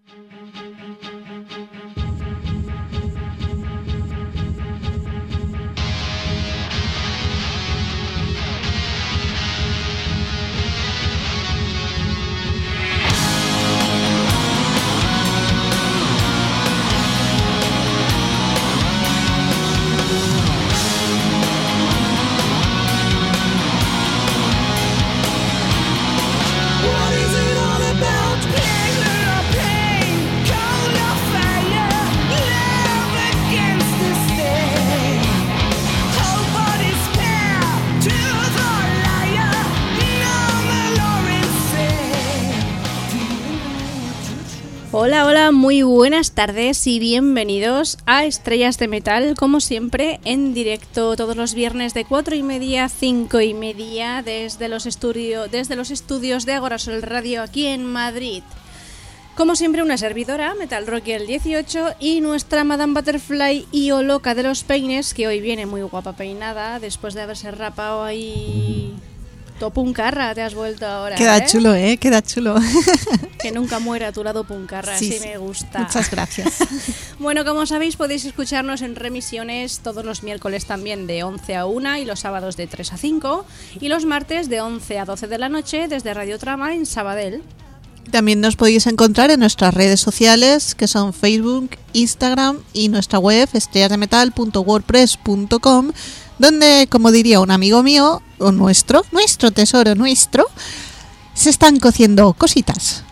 Hola, hola, muy buenas tardes y bienvenidos a Estrellas de Metal, como siempre, en directo todos los viernes de 4:30 a 5:30 desde los estudios de Agora Sol Radio aquí en Madrid. Como siempre, una servidora, Metal Rocker 18, y nuestra Madame Butterfly y o loca de los peines, que hoy viene muy guapa peinada, después de haberse rapado ahí... Puncarra, te has vuelto ahora. Queda chulo, queda chulo. Que nunca muera a tu lado puncarra, sí, me gusta. Muchas gracias. Bueno, como sabéis, podéis escucharnos en remisiones todos los miércoles también de 11 a 1 y los sábados de 3 a 5 y los martes de 11 a 12 de la noche desde Radio Trama en Sabadell. También nos podéis encontrar en nuestras redes sociales, que son Facebook, Instagram y nuestra web estrellasdemetal.wordpress.com, donde, como diría un amigo mío, o nuestro tesoro nuestro, se están cociendo cositas.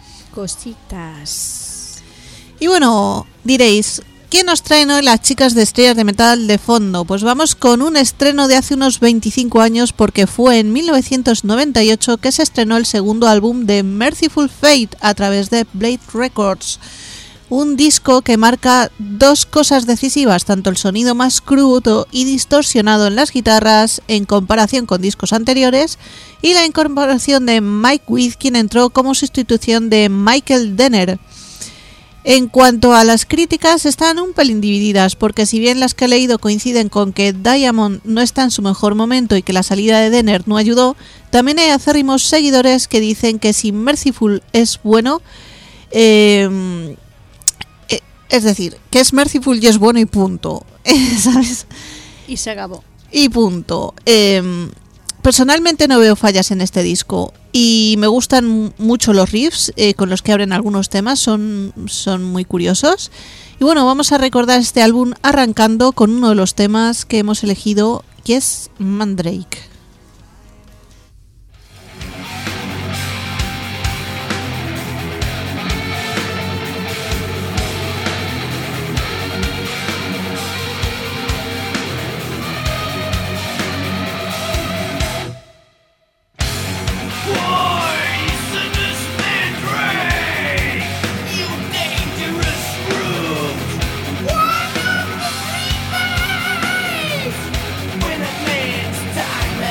Y bueno, diréis, ¿qué nos traen hoy las chicas de Estrellas de Metal de fondo? Pues vamos con un estreno de hace unos 25 años, porque fue en 1998 que se estrenó el segundo álbum de Mercyful Fate a través de Blade Records. Un disco que marca dos cosas decisivas, tanto el sonido más crudo y distorsionado en las guitarras en comparación con discos anteriores, y la incorporación de Mike With, quien entró como sustitución de Michael Denner. En cuanto a las críticas, están un pelín divididas, porque si bien las que he leído coinciden con que Diamond no está en su mejor momento y que la salida de Denner no ayudó, también hay acérrimos seguidores que dicen que si Mercyful es bueno, es decir, que es Mercyful y es bueno y punto, ¿sabes? Y se acabó. Y punto. Personalmente no veo fallas en este disco y me gustan mucho los riffs con los que abren algunos temas, son muy curiosos. Y bueno, vamos a recordar este álbum arrancando con uno de los temas que hemos elegido, que es Mandrake. When a man's time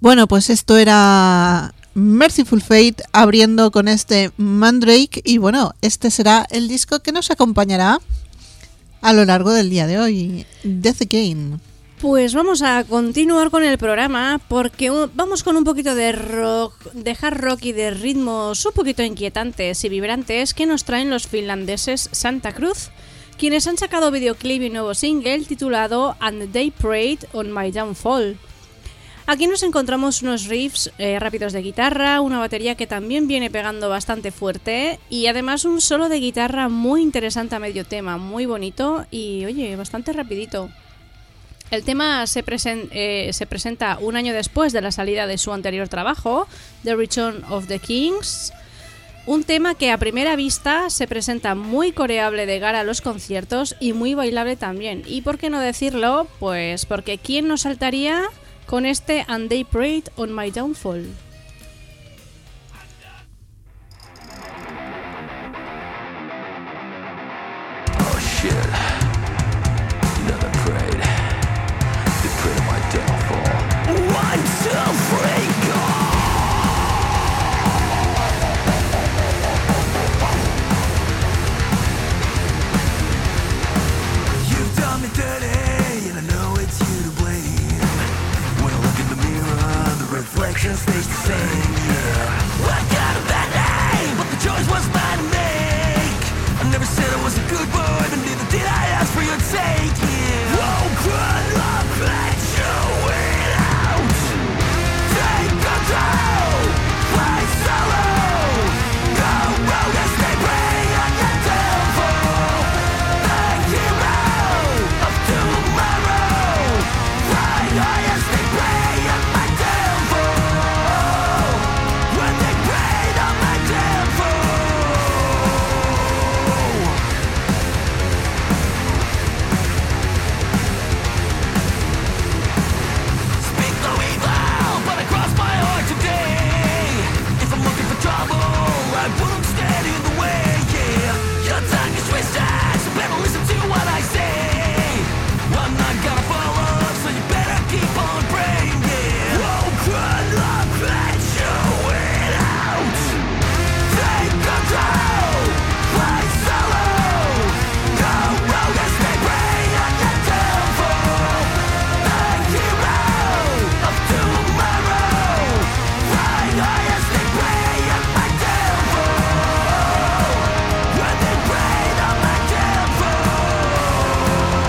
Bueno, pues esto era Merciful Fate abriendo con este Mandrake, y bueno, este será el disco que nos acompañará a lo largo del día de hoy, Death Again. Pues vamos a continuar con el programa porque vamos con un poquito de rock, de hard rock y de ritmos un poquito inquietantes y vibrantes que nos traen los finlandeses Santa Cruz, quienes han sacado videoclip y nuevo single titulado And They Prayed on My Downfall. Aquí nos encontramos unos riffs rápidos de guitarra, una batería que también viene pegando bastante fuerte y además un solo de guitarra muy interesante a medio tema, muy bonito y oye, bastante rapidito. El tema se presenta un año después de la salida de su anterior trabajo, The Return of the Kings, un tema que a primera vista se presenta muy coreable de cara a los conciertos y muy bailable también. ¿Y por qué no decirlo? Pues porque ¿quién nos saltaría con este And They Prayed on My Downfall? Oh shit. Reflections face the same, yeah. I got a bad name, but the choice was mine to make. I never said I was a good boy, but neither did I ask for your take, yeah. Oh, good luck, let you win out. Take control, play solo. Go rogue as they prey on your downfall. The hero of tomorrow. Fly high as they prey on my downfall. When they preyed on my downfall. Speak no evil, but I cross my heart today. If I'm looking for trouble, I won't stand in the way, yeah. Your tongue is twisted, so better listen to what I say. I'm not gonna fall off, so you better keep on praying, yeah. Oh, good luck, let you win out. Take control, play solo. Go rogue as they prey on your downfall. The hero of tomorrow. Fly high as they prey on my downfall. When they preyed on my downfall.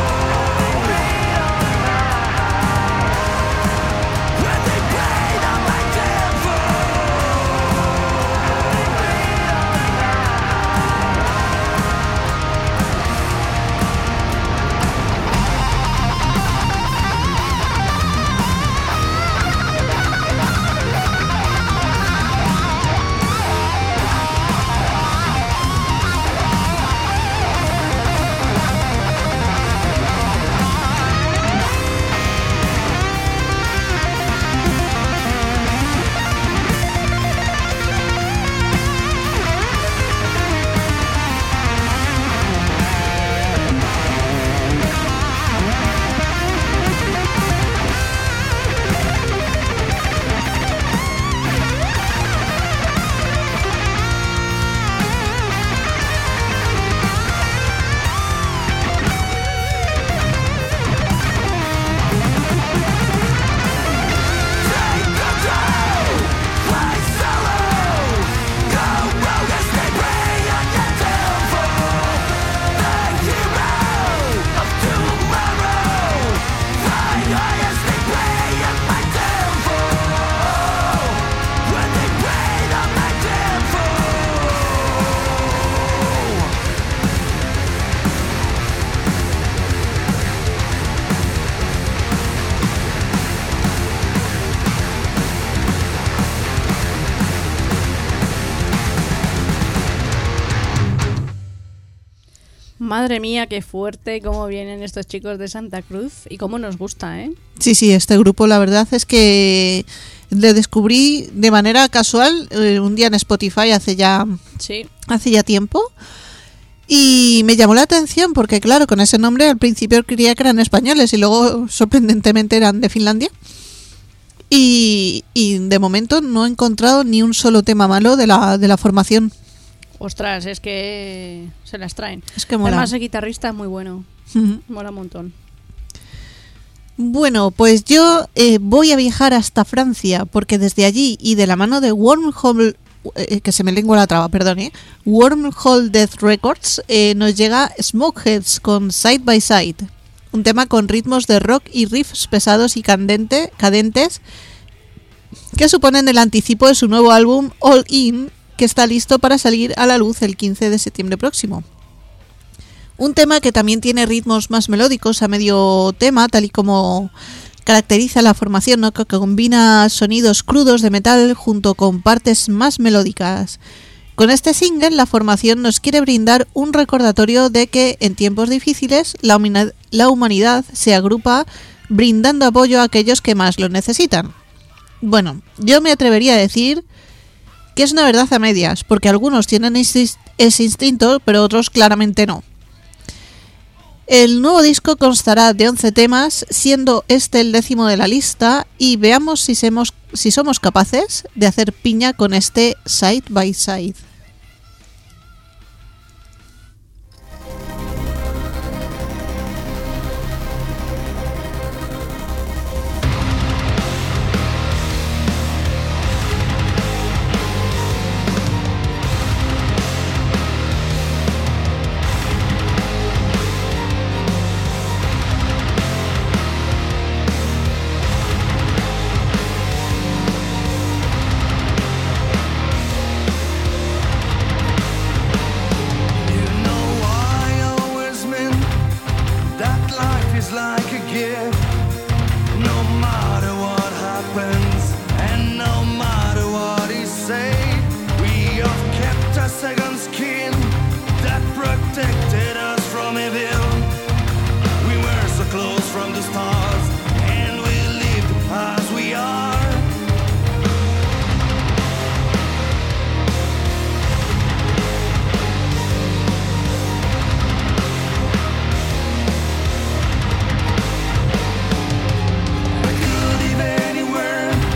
When they preyed on my downfall. Take control, fly solo. Go rogue as they prey on your downfall. The hero of tomorrow. Fly high as they prey on my downfall. When they preyed on my downfall. Madre mía, qué fuerte cómo vienen estos chicos de Santa Cruz y cómo nos gusta, ¿eh? Sí, sí, este grupo la verdad es que le descubrí de manera casual un día en Spotify hace ya Sí. tiempo, y me llamó la atención porque claro, con ese nombre al principio creía que eran españoles y luego sorprendentemente eran de Finlandia. Y de momento no he encontrado ni un solo tema malo de la formación. Ostras, es que se las traen. Es que mola. Además, el guitarrista es muy bueno. Ujú. Mola un montón. Bueno, pues yo voy a viajar hasta Francia, porque desde allí y de la mano de Wormhole, que se me lengua la traba, perdón, Wormhole Death Records, nos llega Smokeheads con Side by Side, un tema con ritmos de rock y riffs pesados y cadentes que suponen el anticipo de su nuevo álbum All In, que está listo para salir a la luz el 15 de septiembre próximo. Un tema que también tiene ritmos más melódicos a medio tema, tal y como caracteriza la formación, ¿no? Que combina sonidos crudos de metal junto con partes más melódicas. Con este single, la formación nos quiere brindar un recordatorio de que en tiempos difíciles la humanidad se agrupa brindando apoyo a aquellos que más lo necesitan. Bueno, yo me atrevería a decir que es una verdad a medias, porque algunos tienen ese instinto, pero otros claramente no. El nuevo disco constará de 11 temas, siendo este el 10º de la lista, y veamos si somos capaces de hacer piña con este Side by Side. Anywhere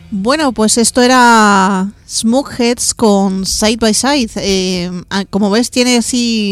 Bueno, pues esto era Smokeheads con Side by Side. Como ves, tiene así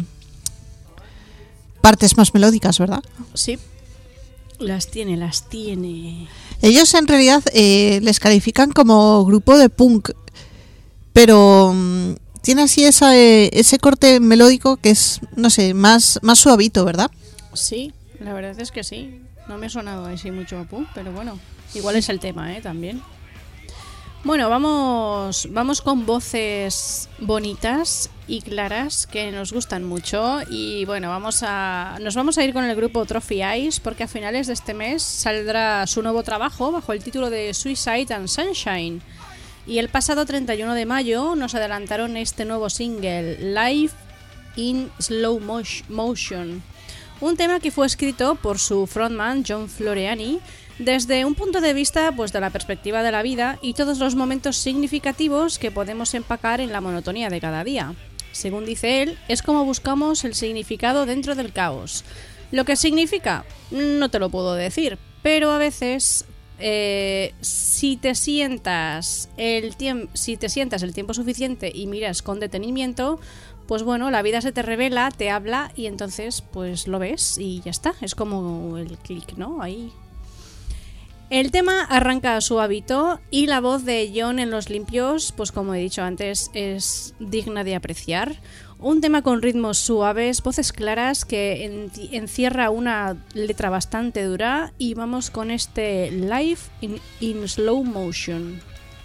partes más melódicas, ¿verdad? Sí, las tiene. Ellos en realidad les califican como grupo de punk, pero tiene así ese corte melódico que es, no sé, más suavito, ¿verdad? Sí, la verdad es que sí. No me ha sonado así mucho a punk, pero bueno, igual es el tema, también. Bueno, vamos con voces bonitas y claras que nos gustan mucho. Y bueno, nos vamos a ir con el grupo Trophy Eyes, porque a finales de este mes saldrá su nuevo trabajo bajo el título de Suicide and Sunshine. Y el pasado 31 de mayo nos adelantaron este nuevo single, Life in Slow Motion. Un tema que fue escrito por su frontman John Floreani desde un punto de vista pues de la perspectiva de la vida y todos los momentos significativos que podemos empacar en la monotonía de cada día. Según dice él, es como buscamos el significado dentro del caos. Lo que significa, no te lo puedo decir, pero a veces si te sientas el tiempo suficiente y miras con detenimiento, pues bueno, la vida se te revela, te habla y entonces pues lo ves y ya está. Es como el clic, ¿no? Ahí. El tema arranca suavito y la voz de John en los limpios, pues como he dicho antes, es digna de apreciar. Un tema con ritmos suaves, voces claras que encierra una letra bastante dura y vamos con este Life in Slow Motion.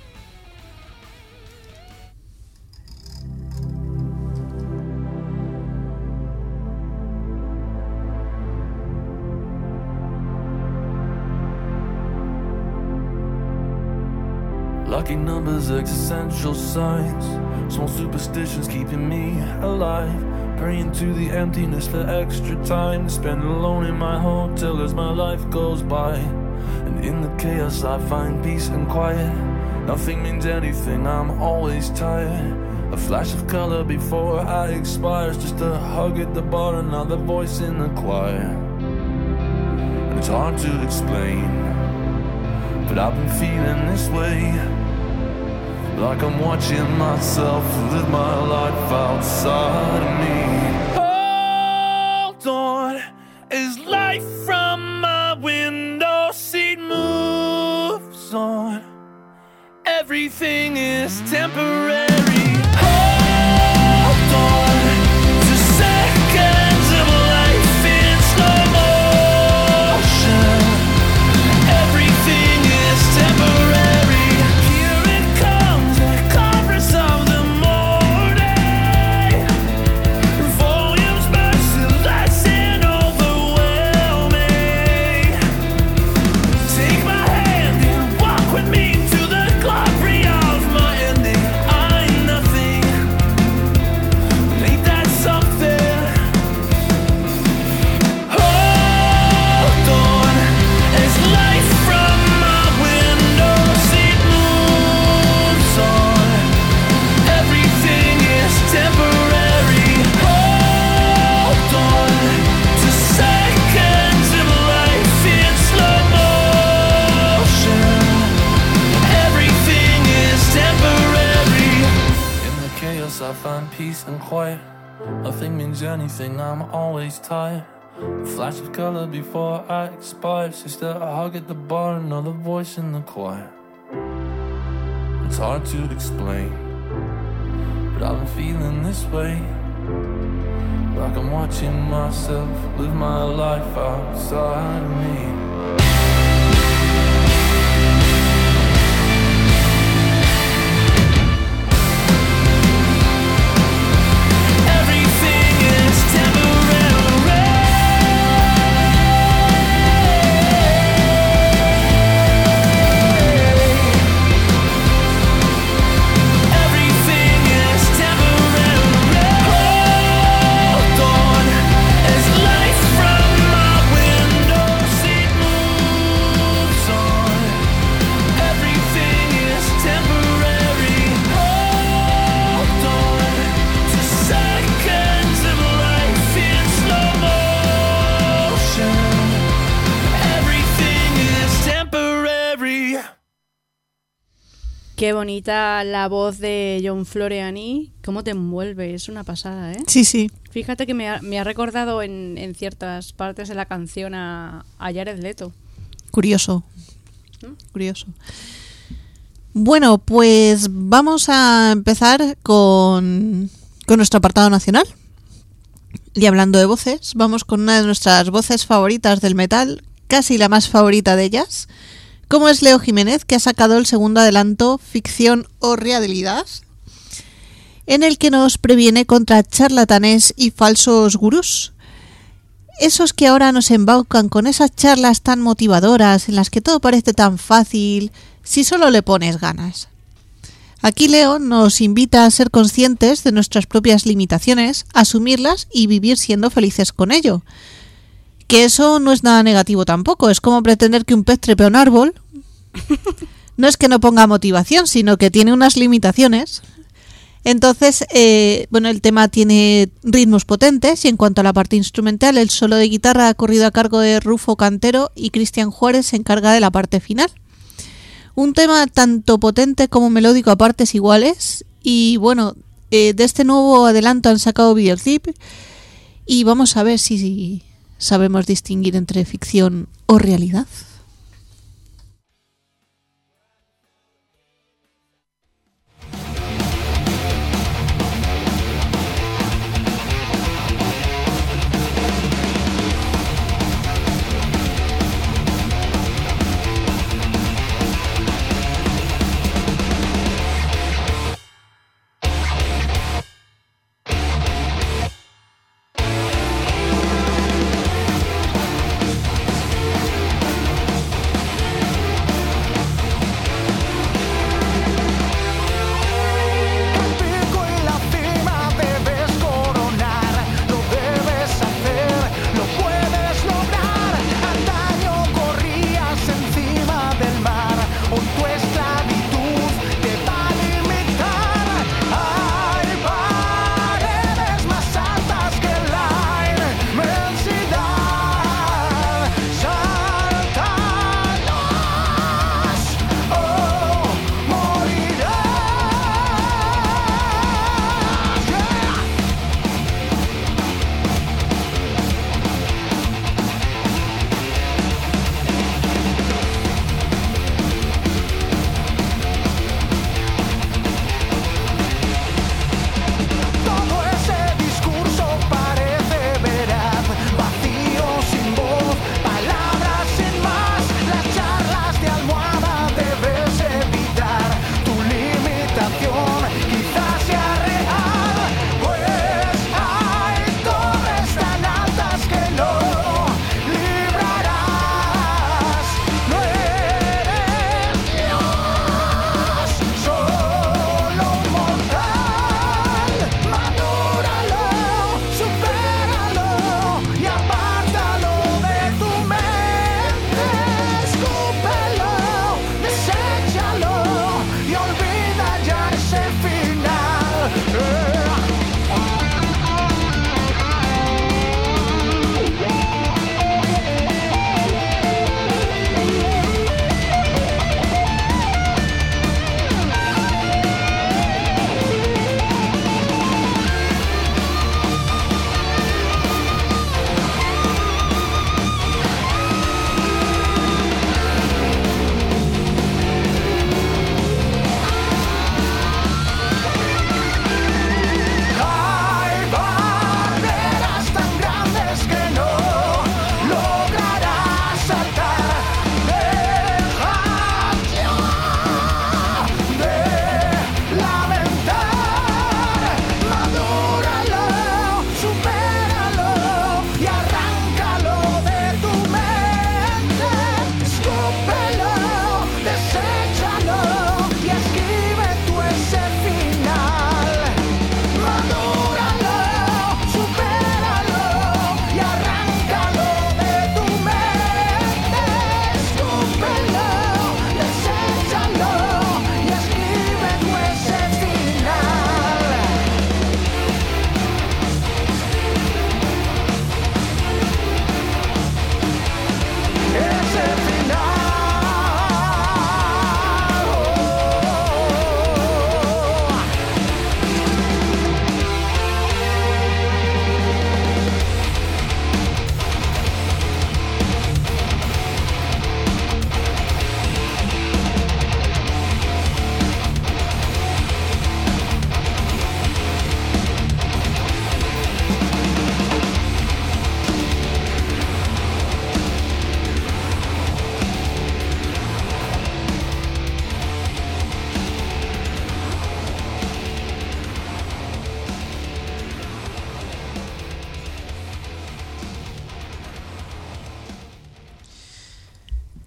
Lucky numbers, existential signs, small superstitions keeping me alive. Praying to the emptiness for extra time to spend alone in my hotel as my life goes by. And in the chaos I find peace and quiet. Nothing means anything, I'm always tired. A flash of color before I expire, just a hug at the bar, another voice in the choir. And it's hard to explain, but I've been feeling this way, like I'm watching myself live my life outside of me. Hold on, as life from my window seat moves on, everything is temporary. Hold on to seconds of life in slow motion, everything is temporary. I find peace and quiet. Nothing means anything, I'm always tired. A flash of color before I expire. Just a hug at the bar, another voice in the choir. It's hard to explain, but I've been feeling this way, like I'm watching myself live my life outside of me. Qué bonita la voz de John Floreani. Cómo te envuelve, es una pasada, ¿eh? Sí, sí. Fíjate que me ha recordado en ciertas partes de la canción a Jared Leto. Curioso. Curioso. Bueno, pues vamos a empezar con nuestro apartado nacional. Y hablando de voces, vamos con una de nuestras voces favoritas del metal, casi la más favorita de ellas, como es Leo Jiménez, que ha sacado el segundo adelanto, Ficción o Realidad, en el que nos previene contra charlatanes y falsos gurús. Esos que ahora nos embaucan con esas charlas tan motivadoras en las que todo parece tan fácil si solo le pones ganas. Aquí Leo nos invita a ser conscientes de nuestras propias limitaciones, asumirlas y vivir siendo felices con ello. Que eso no es nada negativo tampoco, es como pretender que un pez trepe a un árbol. No es que no ponga motivación, sino que tiene unas limitaciones. Entonces, el tema tiene ritmos potentes y en cuanto a la parte instrumental, el solo de guitarra ha corrido a cargo de Rufo Cantero y Cristian Juárez se encarga de la parte final. Un tema tanto potente como melódico a partes iguales y bueno, de este nuevo adelanto han sacado videoclip y vamos a ver si sabemos distinguir entre ficción o realidad.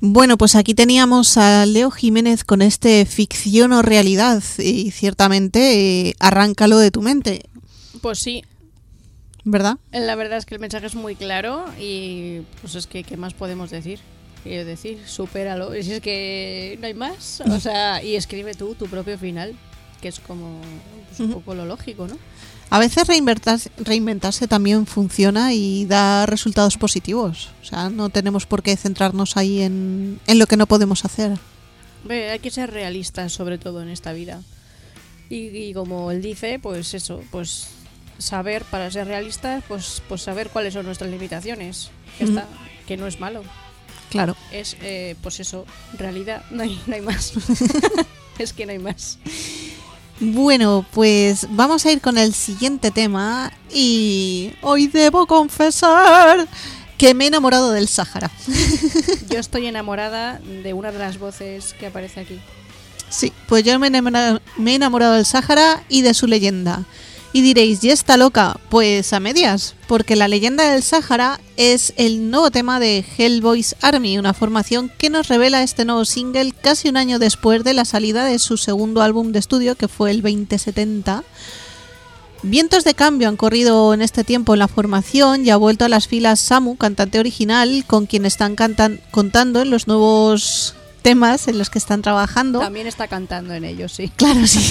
Bueno, pues aquí teníamos a Leo Jiménez con este ficción o realidad y ciertamente arráncalo de tu mente, Pues sí, ¿verdad? la verdad es que el mensaje es muy claro y pues es que ¿qué más podemos decir? Quiero decir, supéralo. Y si es que no hay más, o sea, y escribe tú tu propio final, que es como pues, un poco lo lógico, ¿no? A veces reinventarse también funciona y da resultados positivos. O sea, no tenemos por qué centrarnos ahí en lo que no podemos hacer. Hay que ser realistas sobre todo en esta vida. Y como él dice, pues eso, pues saber, para ser realistas, pues saber cuáles son nuestras limitaciones. Que está, que no es malo. Claro. Es, pues eso, realidad, no hay más. Es que no hay más. Bueno, pues vamos a ir con el siguiente tema y hoy debo confesar que me he enamorado del Sáhara. Yo estoy enamorada de una de las voces que aparece aquí. Sí, pues yo me he enamorado del Sáhara y de su leyenda. Y diréis, ¿y está loca? Pues a medias, porque la leyenda del Sáhara es el nuevo tema de Hellboy's Army, una formación que nos revela este nuevo single casi un año después de la salida de su segundo álbum de estudio, que fue el 2070. Vientos de cambio han corrido en este tiempo en la formación y ha vuelto a las filas Samu, cantante original, con quien están contando en los nuevos temas en los que están trabajando. También está cantando en ellos, sí. Claro, sí.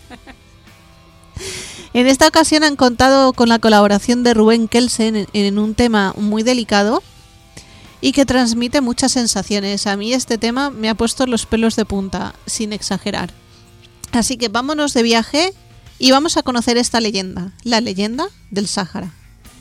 En esta ocasión han contado con la colaboración de Rubén Kelsen en un tema muy delicado y que transmite muchas sensaciones. A mí este tema me ha puesto los pelos de punta, sin exagerar. Así que vámonos de viaje y vamos a conocer esta leyenda, la leyenda del Sáhara.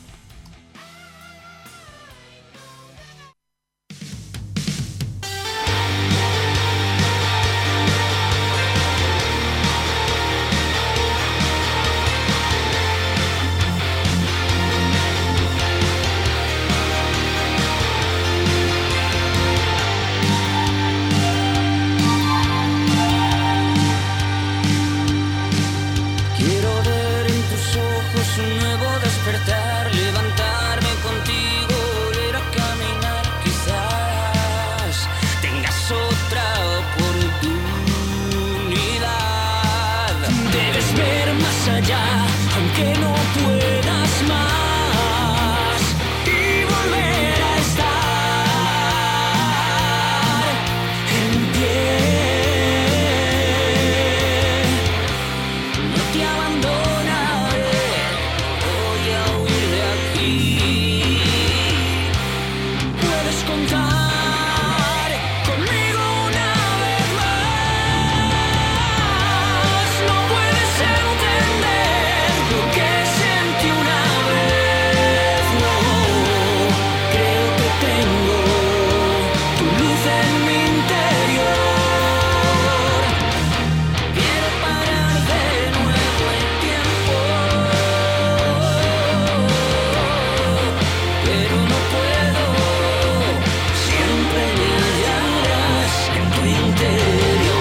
Quiero ver en tus ojos un nuevo despertar, levantarme contigo, volver a caminar. Quizás tengas otra oportunidad. Debes ver más allá, aunque no puedas más, y volver a estar en pie. No te abandonaré, voy a huir de aquí. Puedes contar conmigo una vez más. No puedes entender lo que sentí una vez. No, creo que tengo tu luz en mi interior. Quiero parar de nuevo el tiempo, pero no puedo. Siempre me hallarás en tu interior.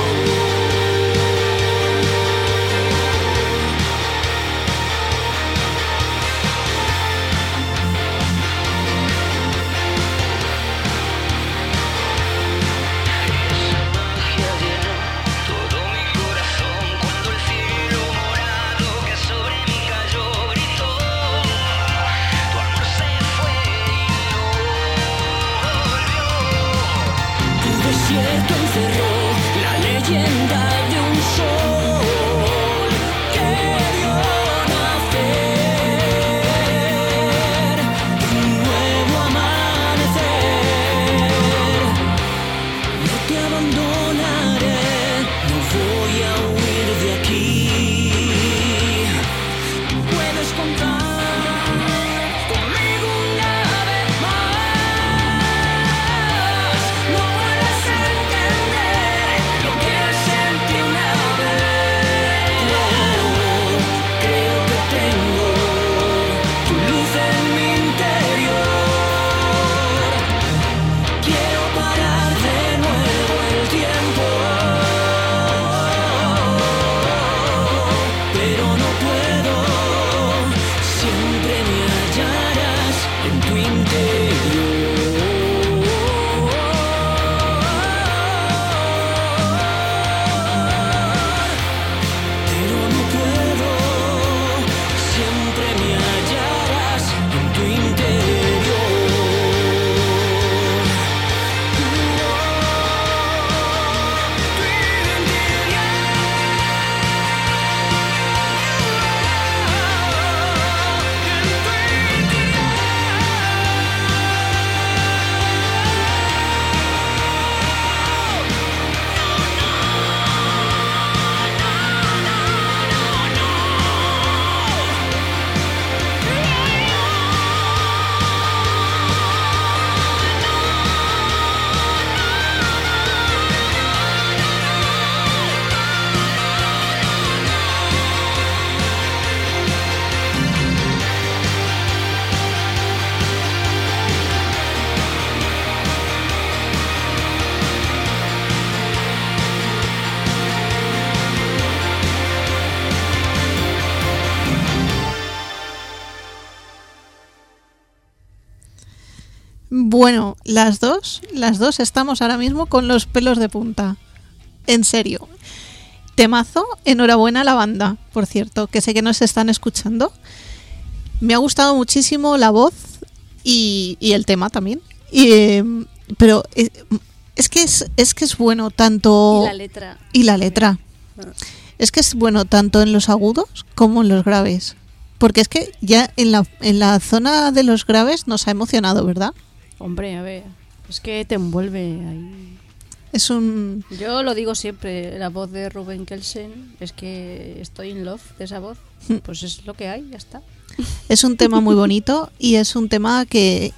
Bueno, las dos estamos ahora mismo con los pelos de punta. En serio. Temazo, enhorabuena a la banda, por cierto, que sé que nos están escuchando. Me ha gustado muchísimo la voz y el tema también. Pero es que es bueno tanto... Y la letra. Y la letra. Ah. Es que es bueno tanto en los agudos como en los graves. Porque es que ya en la zona de los graves nos ha emocionado, ¿verdad? Hombre, a ver, es que te envuelve ahí. Es un... Yo lo digo siempre, la voz de Ruben Kelsen, es que estoy in love de esa voz. Pues es lo que hay, ya está. Es un tema muy bonito y es un tema que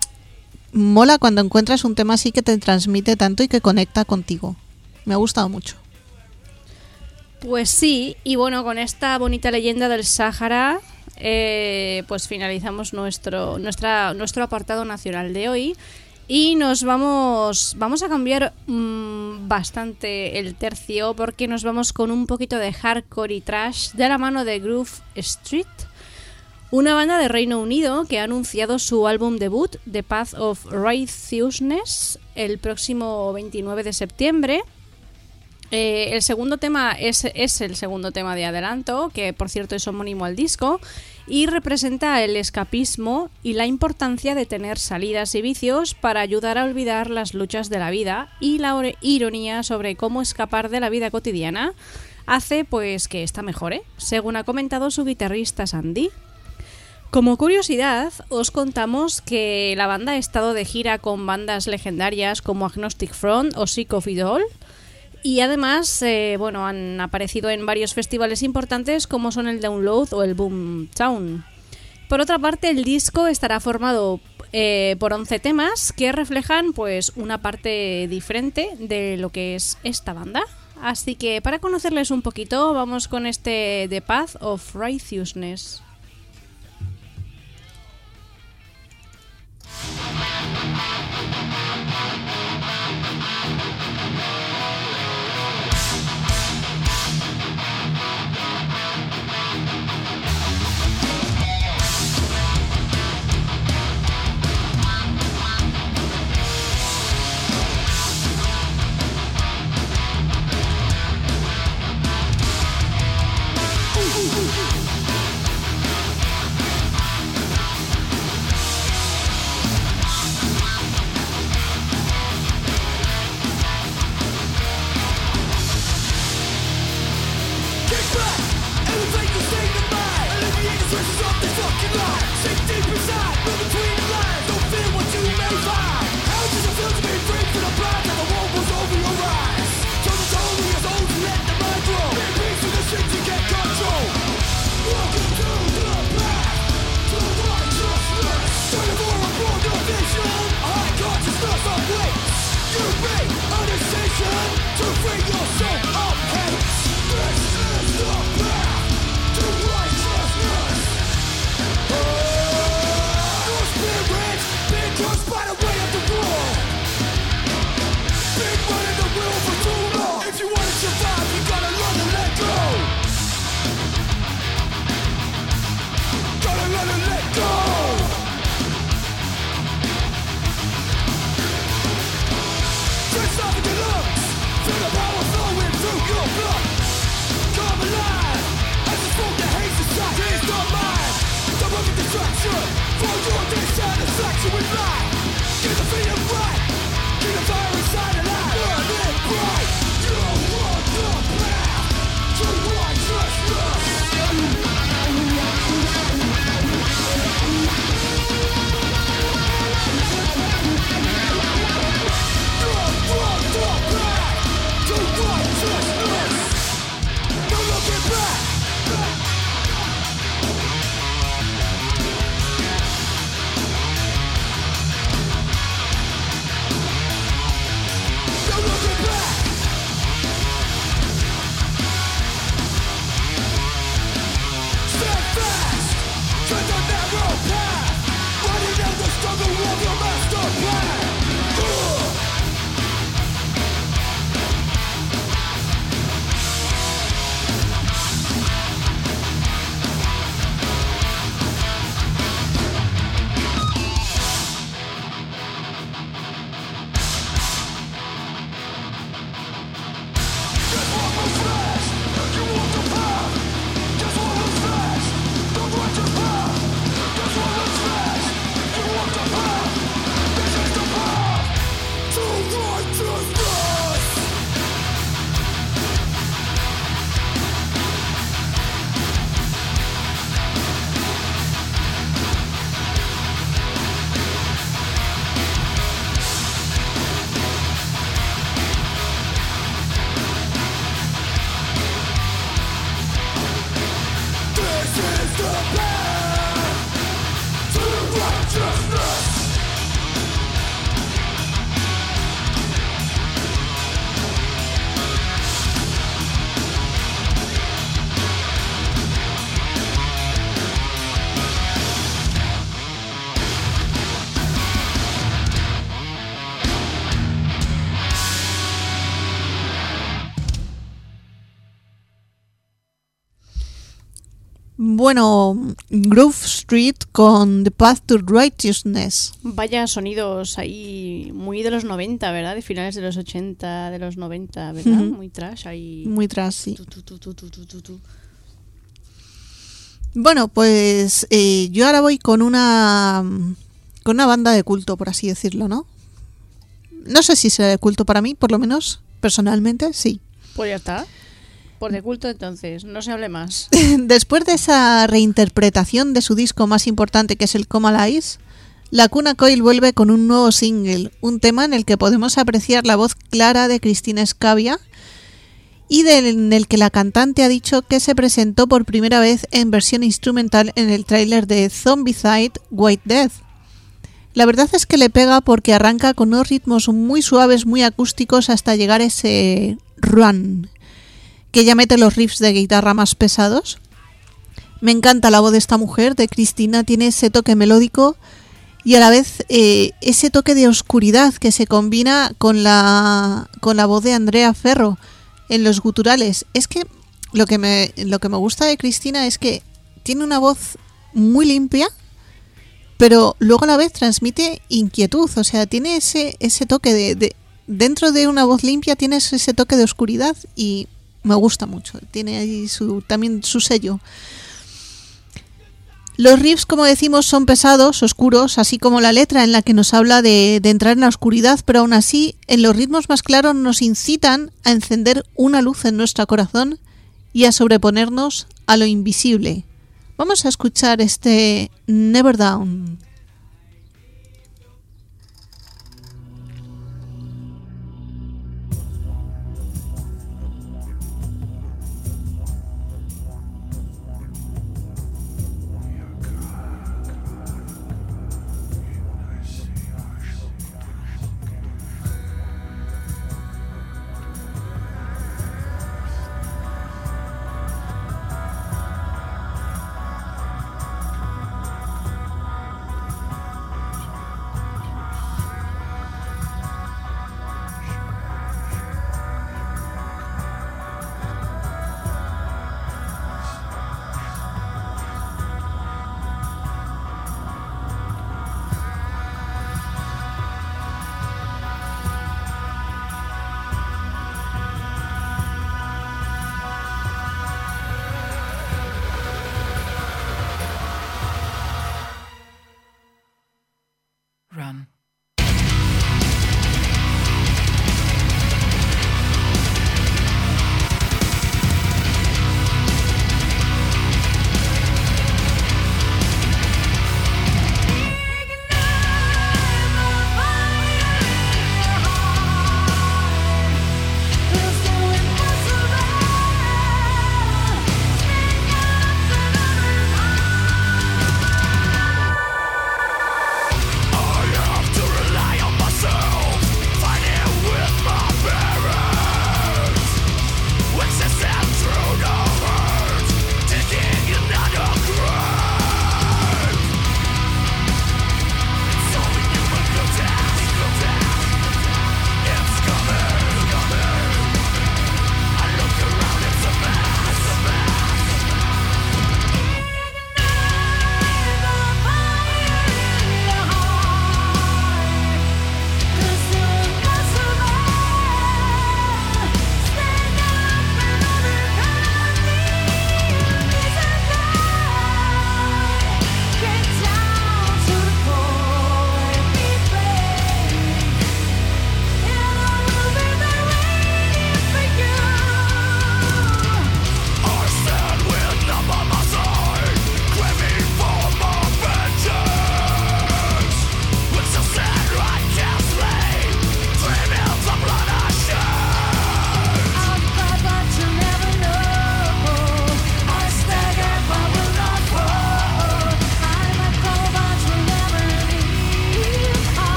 mola cuando encuentras un tema así que te transmite tanto y que conecta contigo. Me ha gustado mucho. Pues sí, y bueno, con esta bonita leyenda del Sáhara, pues finalizamos nuestro apartado nacional de hoy y nos vamos a cambiar bastante el tercio porque nos vamos con un poquito de hardcore y trash de la mano de Groove Street, una banda de Reino Unido que ha anunciado su álbum debut, The Path of Righteousness, el próximo 29 de septiembre. El segundo tema es el segundo tema de adelanto, que por cierto es homónimo al disco, y representa el escapismo y la importancia de tener salidas y vicios para ayudar a olvidar las luchas de la vida, y la ironía sobre cómo escapar de la vida cotidiana hace pues que esta mejore, según ha comentado su guitarrista Sandy. Como curiosidad, os contamos que la banda ha estado de gira con bandas legendarias como Agnostic Front o Sick of It All. Y además, han aparecido en varios festivales importantes como son el Download o el Boomtown. Por otra parte, el disco estará formado por 11 temas que reflejan pues una parte diferente de lo que es esta banda. Así que para conocerles un poquito, vamos con este The Path of Righteousness. Bueno, Grove Street con The Path to Righteousness. Vaya sonidos ahí muy de los 90, ¿verdad? De finales de los 80, de los 90, ¿verdad? Muy trash ahí. Muy trash, sí. Tu. Bueno, pues yo ahora voy con una banda de culto, por así decirlo, ¿no? No sé si será de culto para mí, por lo menos personalmente, sí. Pues ya está. Por de culto, entonces, no se hable más. Después de esa reinterpretación de su disco más importante, que es el Coma Lies, Lacuna Coil vuelve con un nuevo single, un tema en el que podemos apreciar la voz clara de Cristina Scabbia y en el que la cantante ha dicho que se presentó por primera vez en versión instrumental en el tráiler de Zombicide White Death. La verdad es que le pega porque arranca con unos ritmos muy suaves, muy acústicos, hasta llegar a ese run, que ya mete los riffs de guitarra más pesados. Me encanta la voz de esta mujer, de Cristina, tiene ese toque melódico y a la vez ese toque de oscuridad que se combina con la voz de Andrea Ferro en los guturales. Es que lo que me gusta de Cristina es que tiene una voz muy limpia, pero luego a la vez transmite inquietud, o sea, tiene ese toque de dentro de una voz limpia tienes ese toque de oscuridad y me gusta mucho, tiene ahí también su sello. Los riffs, como decimos, son pesados, oscuros, así como la letra en la que nos habla de entrar en la oscuridad, pero aún así, en los ritmos más claros nos incitan a encender una luz en nuestro corazón y a sobreponernos a lo invisible. Vamos a escuchar este Never Down.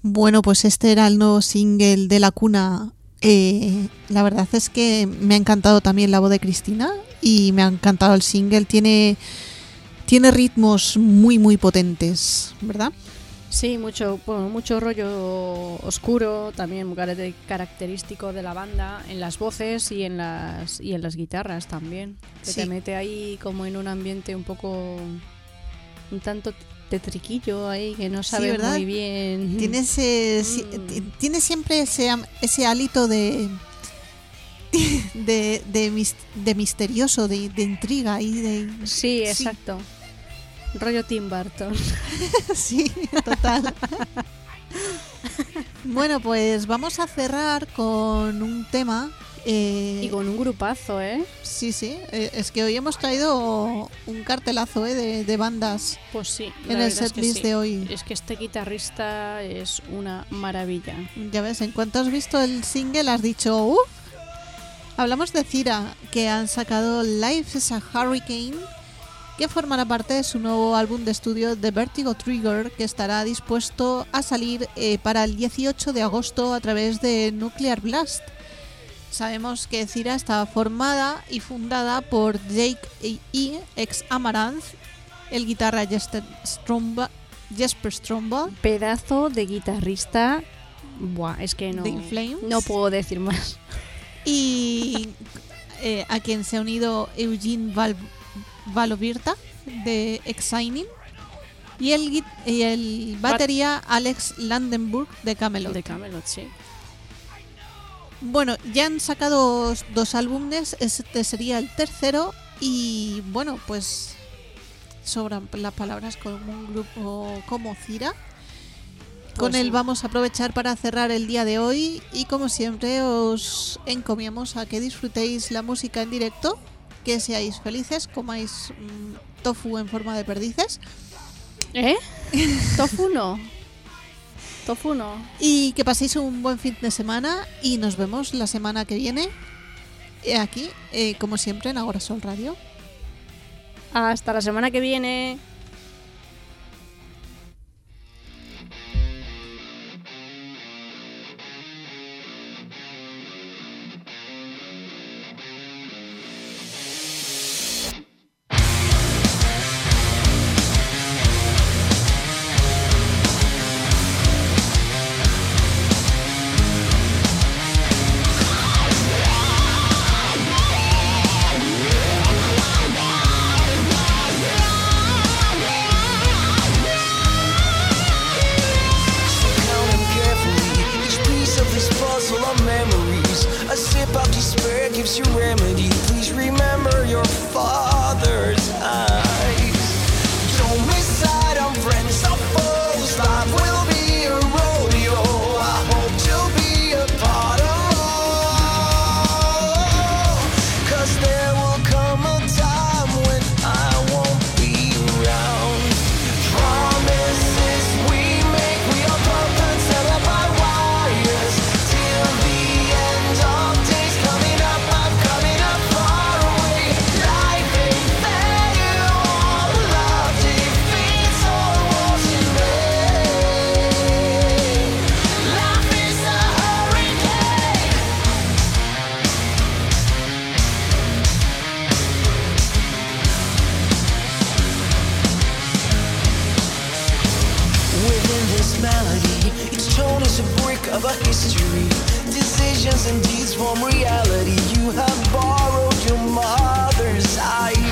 Bueno, pues este era el nuevo single de La Cuna. La verdad es que me ha encantado también la voz de Cristina y me ha encantado el single. Tiene ritmos muy, muy potentes, ¿verdad? Sí, mucho rollo oscuro, también muy característico de la banda, en las voces y en las guitarras también. Que Sí. te mete ahí como en un ambiente un tanto tetriquillo ahí, que no Sí, sabes ¿verdad? muy bien. Tiene tiene siempre ese hálito de misterioso, de intriga y de... Sí, exacto. Rollo Tim Burton. Sí, total. Bueno, pues vamos a cerrar con un tema. Y con un grupazo, ¿eh? Sí, es que hoy hemos traído un cartelazo de bandas Pues sí. en el setlist de hoy. Es que este guitarrista es una maravilla. Ya ves, en cuanto has visto el single has dicho ¡Uf! Hablamos de Cira, que han sacado Life is a Hurricane, que formará parte de su nuevo álbum de estudio The Vertigo Trigger, que estará dispuesto a salir para el 18 de agosto a través de Nuclear Blast. Sabemos que Cira está formada y fundada por Jake E. ex Amaranth, el guitarra Jesper Stromba, Pedazo de guitarrista. Buah, es que no. de In Flames, No puedo decir más. y a quien se ha unido Eugene Valovirta de Exigning y el batería Alex Landenburg de Camelot. De Camelot, sí. Bueno, ya han sacado 2 álbumes, este sería el tercero y bueno, pues sobran las palabras con un grupo como Cira. Con Pues él sí. vamos a aprovechar para cerrar el día de hoy y como siempre os encomiamos a que disfrutéis la música en directo, que seáis felices, comáis tofu en forma de perdices ¿Eh? Tofu no. y que paséis un buen fin de semana y nos vemos la semana que viene aquí, como siempre, en Agora Sol Radio. Hasta la semana que viene. Count them carefully, each piece of this puzzle of memories. A sip of despair gives you remedy. Please remember your father's eyes. Don't miss sight on friends or foes. Life will be a rodeo. I hope to be a part of all. 'Cause there will come a time when I won't be around. Promises we make, we are puppets set up by wires. Till the end of days, coming up, I'm coming up far away. Life ain't fair, all love defeats all wars in vain. Life is a hurricane. Within this melody, each tone is a brick of a history. Decisions and deeds form reality. You have borrowed your mother's eyes.